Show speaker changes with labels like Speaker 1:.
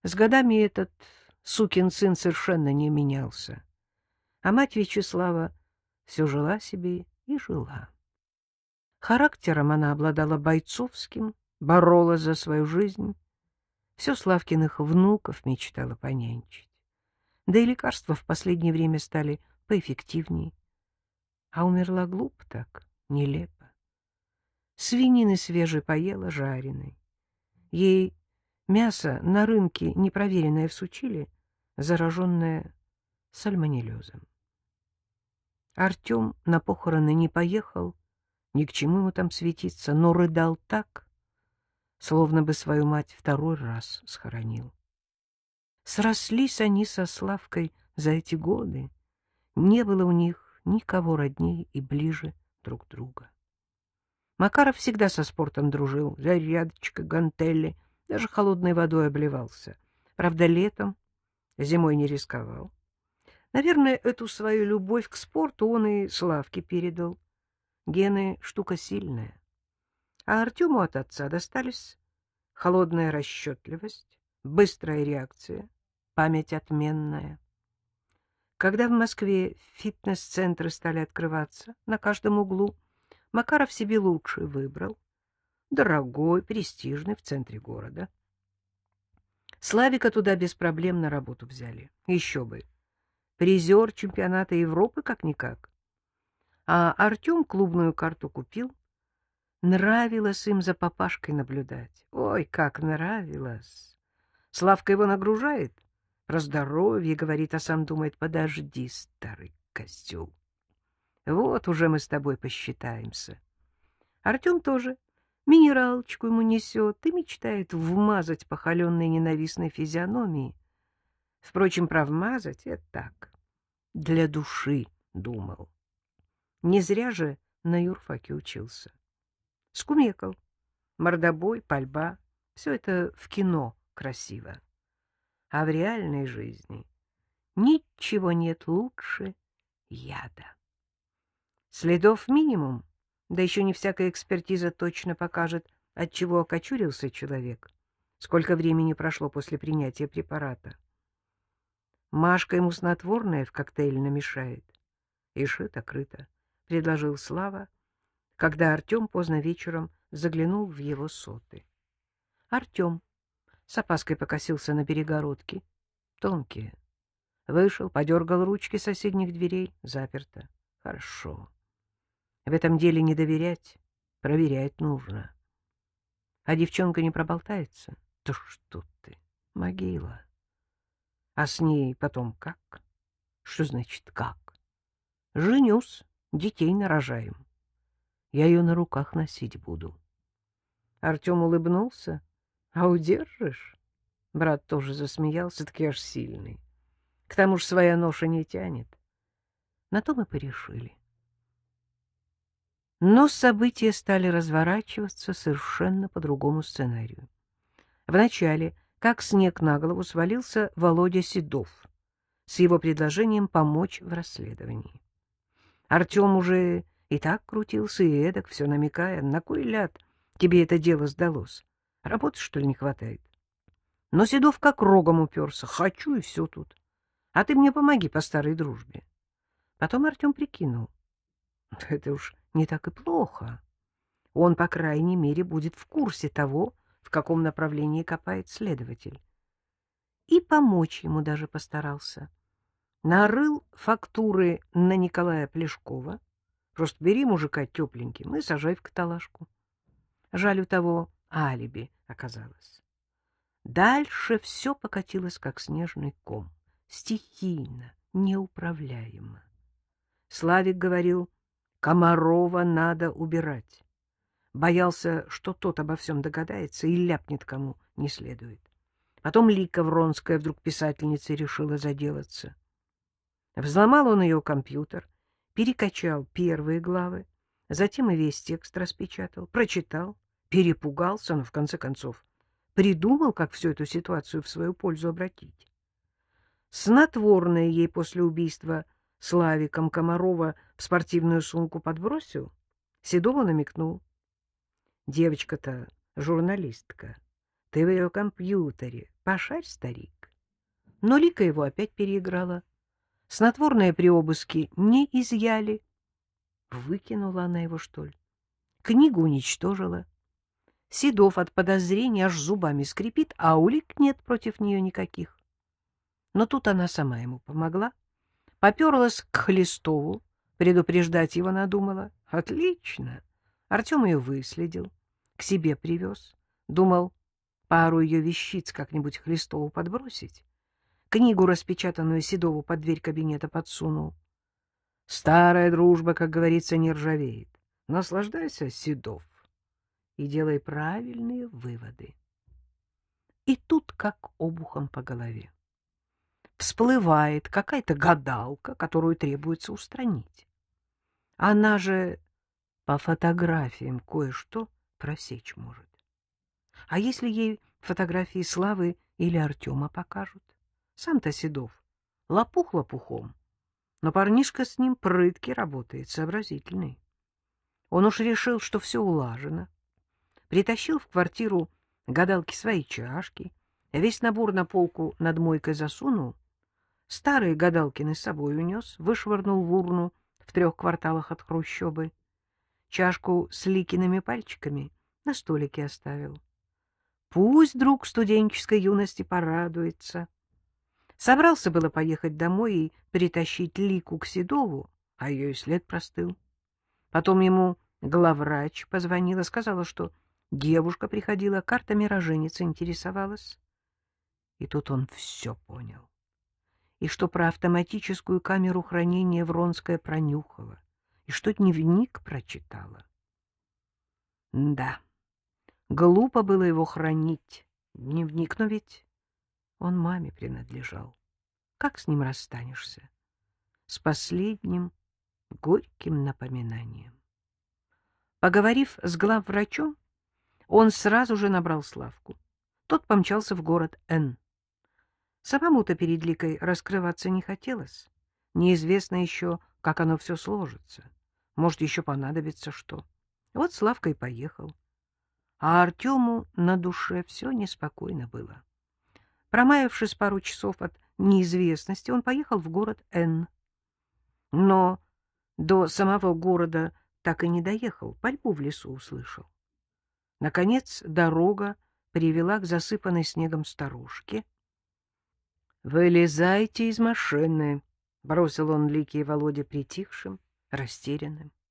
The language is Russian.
Speaker 1: С годами этот сукин сын совершенно не менялся, а мать Вячеслава все жила себе и жила. Характером она обладала бойцовским, боролась за свою жизнь, все Славкиных внуков мечтала понянчить. Да и лекарства в последнее время стали поэффективнее. А умерла глупо так, нелепо. Свинины свежей поела, жареной. Ей мясо на рынке, непроверенное всучили, зараженное сальмонеллезом. Артем на похороны не поехал, ни к чему ему там светиться, но рыдал так, словно бы свою мать второй раз схоронил. Срослись они со Славкой за эти годы, не было у них никого роднее и ближе друг друга. Макаров всегда со спортом дружил, зарядочка, гантели, даже холодной водой обливался. Правда, летом, зимой не рисковал. Наверное, эту свою любовь к спорту он и Славке передал. Гены — штука сильная. А Артему от отца достались холодная расчетливость, быстрая реакция, память отменная. Когда в Москве фитнес-центры стали открываться на каждом углу, Макаров себе лучший выбрал. Дорогой, престижный, в центре города. Славика туда без проблем на работу взяли. Еще бы. Призер чемпионата Европы как-никак. А Артем клубную карту купил. Нравилось им за папашкой наблюдать. Ой, как нравилось! Славка его нагружает, про здоровье говорит, а сам думает: подожди, старый козел. Вот уже мы с тобой посчитаемся. Артем тоже минералочку ему несет и мечтает вмазать по холеной ненавистной физиономии. Впрочем, про вмазать — это так, для души, думал. Не зря же на юрфаке учился. Скумекал, мордобой, пальба — все это в кино красиво. А в реальной жизни ничего нет лучше яда. Следов минимум, да еще не всякая экспертиза точно покажет, от чего окочурился человек, сколько времени прошло после принятия препарата. Машка ему снотворное в коктейль намешает. И шито-крыто, — предложил Слава, когда Артем поздно вечером заглянул в его соты. Артем с опаской покосился на перегородки, тонкие. Вышел, подергал ручки соседних дверей, заперто. Хорошо. В этом деле не доверять, проверять нужно. А девчонка не проболтается? Да что ты, могила. А с ней потом как? Что значит как? Женюсь, детей нарожаем. Я ее на руках носить буду. Артем улыбнулся. А удержишь? Брат тоже засмеялся, таки аж сильный. К тому же своя ноша не тянет. На то мы порешили. Но события стали разворачиваться совершенно по другому сценарию. Вначале, как снег на голову, свалился Володя Седов с его предложением помочь в расследовании. Артем уже и так крутился, и эдак, все намекая: на кой ляд тебе это дело сдалось? Работы, что ли, не хватает? Но Седов как рогом уперся: хочу, и все тут. А ты мне помоги по старой дружбе. Потом Артем прикинул: это уж не так и плохо. Он, по крайней мере, будет в курсе того, в каком направлении копает следователь. И помочь ему даже постарался. Нарыл фактуры на Николая Плешкова. Просто бери мужика тепленьким и сажай в каталажку. Жаль, у того алиби оказалось. Дальше все покатилось, как снежный ком. Стихийно, неуправляемо. Славик говорил: Комарова надо убирать. Боялся, что тот обо всем догадается и ляпнет кому не следует. Потом Лика Вронская, вдруг писательница, решила заделаться. Взломал он ее компьютер, перекачал первые главы, затем и весь текст распечатал, прочитал, перепугался, но в конце концов придумал, как всю эту ситуацию в свою пользу обратить. Снотворное ей после убийства Славиком Комарова в спортивную сумку подбросил, Седова намекнул. Девочка-то журналистка, Ты в ее компьютере. Пошарь, старик. Но Лика его опять переиграла. Снотворное при обыске не изъяли. Выкинула она его, что ли? Книгу уничтожила. Седов от подозрения аж зубами скрипит, а улик нет против нее никаких. Но тут она сама ему помогла. Поперлась к Хлестову, предупреждать его надумала. Отлично. Артем ее выследил, к себе привез. Думал, пару ее вещиц как-нибудь Хлестову подбросить. Книгу, распечатанную Седову, под дверь кабинета подсунул. Старая дружба, как говорится, не ржавеет. Наслаждайся, Седов, и делай правильные выводы. И тут как обухом по голове. Всплывает какая-то гадалка, которую требуется устранить. Она же по фотографиям кое-что просечь может. А если ей фотографии Славы или Артема покажут? Сам-то Седов лопух лопухом, но парнишка с ним прытки работает, сообразительный. Он уж решил, что все улажено. Притащил в квартиру гадалки свои чашки, весь набор на полку над мойкой засунул, старые гадалкины с собой унес, вышвырнул в урну в 3 кварталах от хрущобы. Чашку с Ликиными пальчиками на столике оставил. Пусть друг студенческой юности порадуется. Собрался было поехать домой и притащить Лику к Седову, а ее и след простыл. Потом ему главврач позвонила, сказала, что девушка приходила, картами роженицы интересовалась. И тут он все понял. И что про автоматическую камеру хранения Вронская пронюхала, и что дневник прочитала. Да, глупо было его хранить, дневник, но ведь он маме принадлежал. Как с ним расстанешься? С последним горьким напоминанием. Поговорив с главврачом, он сразу же набрал Славку. Тот помчался в город Н. Самому-то перед Ликой раскрываться не хотелось. Неизвестно еще, как оно все сложится. Может, еще понадобится что. Вот Славка и поехал. А Артему на душе все неспокойно было. Промаявшись пару часов от неизвестности, он поехал в город Н. Но до самого города так и не доехал, пальбу в лесу услышал. Наконец дорога привела к засыпанной снегом сторожке. — Вылезайте из машины, — бросил он Лике и Володе притихшим, растерянным.